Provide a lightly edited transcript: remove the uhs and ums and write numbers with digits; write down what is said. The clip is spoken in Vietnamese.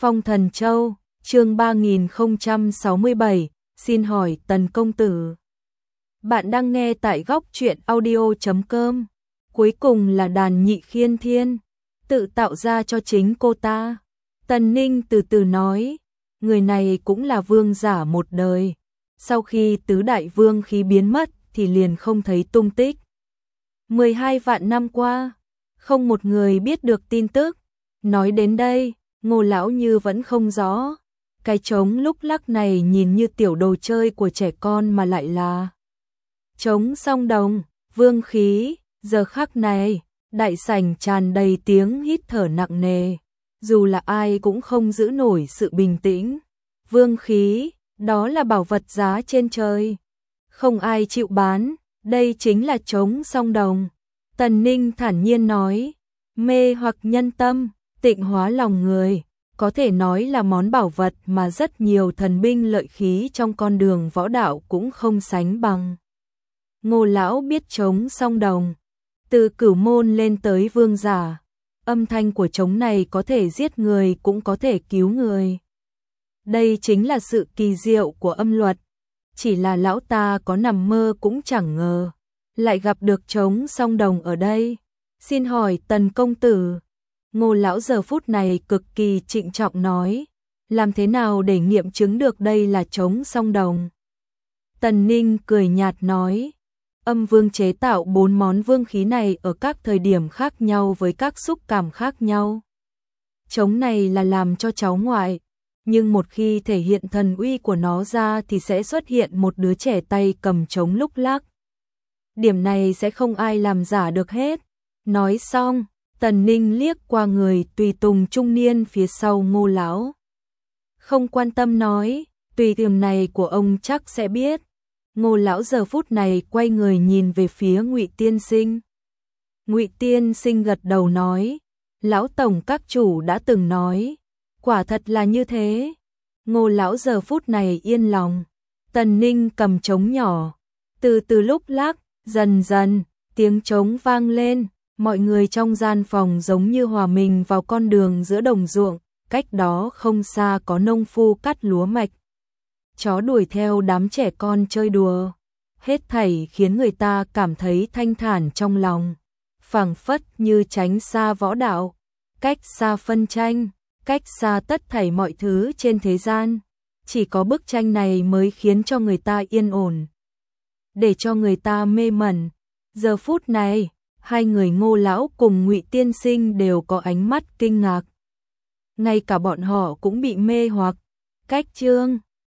Phong Thần Châu, chương 3067, xin hỏi Tần công tử. Bạn đang nghe tại góc truyện audio.com. Cuối cùng là đàn nhị khiên thiên, tự tạo ra cho chính cô ta. Tần Ninh từ từ nói, người này cũng là vương giả một đời. Sau khi tứ đại vương khí biến mất thì liền không thấy tung tích. 12 vạn năm qua, không một người biết được tin tức. Nói đến đây, Ngô lão như vẫn không rõ. Cái trống lúc lắc này nhìn như tiểu đồ chơi của trẻ con mà lại là trống song đồng, vương khí. Giờ khắc này, đại sảnh tràn đầy tiếng hít thở nặng nề. Dù là ai cũng không giữ nổi sự bình tĩnh. Vương khí, đó là bảo vật giá trên trời. Không ai chịu bán, đây chính là trống song đồng. Tần Ninh thản nhiên nói, mê hoặc nhân tâm, tịnh hóa lòng người, có thể nói là món bảo vật mà rất nhiều thần binh lợi khí trong con đường võ đạo cũng không sánh bằng. Ngô lão biết trống song đồng, từ cửu môn lên tới vương giả, âm thanh của trống này có thể giết người cũng có thể cứu người. Đây chính là sự kỳ diệu của âm luật, chỉ là lão ta có nằm mơ cũng chẳng ngờ, lại gặp được trống song đồng ở đây. Xin hỏi Tần công tử. Ngô lão giờ phút này cực kỳ trịnh trọng nói, làm thế nào để nghiệm chứng được đây là trống song đồng? Tần Ninh cười nhạt nói, âm vương chế tạo 4 món vương khí này ở các thời điểm khác nhau với các xúc cảm khác nhau. Trống này là làm cho cháu ngoại, nhưng một khi thể hiện thần uy của nó ra thì sẽ xuất hiện một đứa trẻ tay cầm trống lúc lắc. Điểm này sẽ không ai làm giả được hết. Nói xong, Tần Ninh liếc qua người tùy tùng trung niên phía sau Ngô lão. Không quan tâm nói, tùy tùng này của ông chắc sẽ biết. Ngô lão giờ phút này quay người nhìn về phía Ngụy tiên sinh. Ngụy tiên sinh gật đầu nói, lão tổng các chủ đã từng nói, quả thật là như thế. Ngô lão giờ phút này yên lòng. Tần Ninh cầm trống nhỏ, từ từ lúc lắc, dần dần, tiếng trống vang lên. Mọi người trong gian phòng giống như hòa mình vào con đường giữa đồng ruộng, cách đó không xa có nông phu cắt lúa mạch. Chó đuổi theo đám trẻ con chơi đùa, hết thảy khiến người ta cảm thấy thanh thản trong lòng, phảng phất như tránh xa võ đạo, cách xa phân tranh, cách xa tất thảy mọi thứ trên thế gian. Chỉ có bức tranh này mới khiến cho người ta yên ổn, để cho người ta mê mẩn. Giờ phút này, hai người Ngô lão cùng Ngụy tiên sinh đều có ánh mắt kinh ngạc. Ngay cả bọn họ cũng bị mê hoặc. Cách chương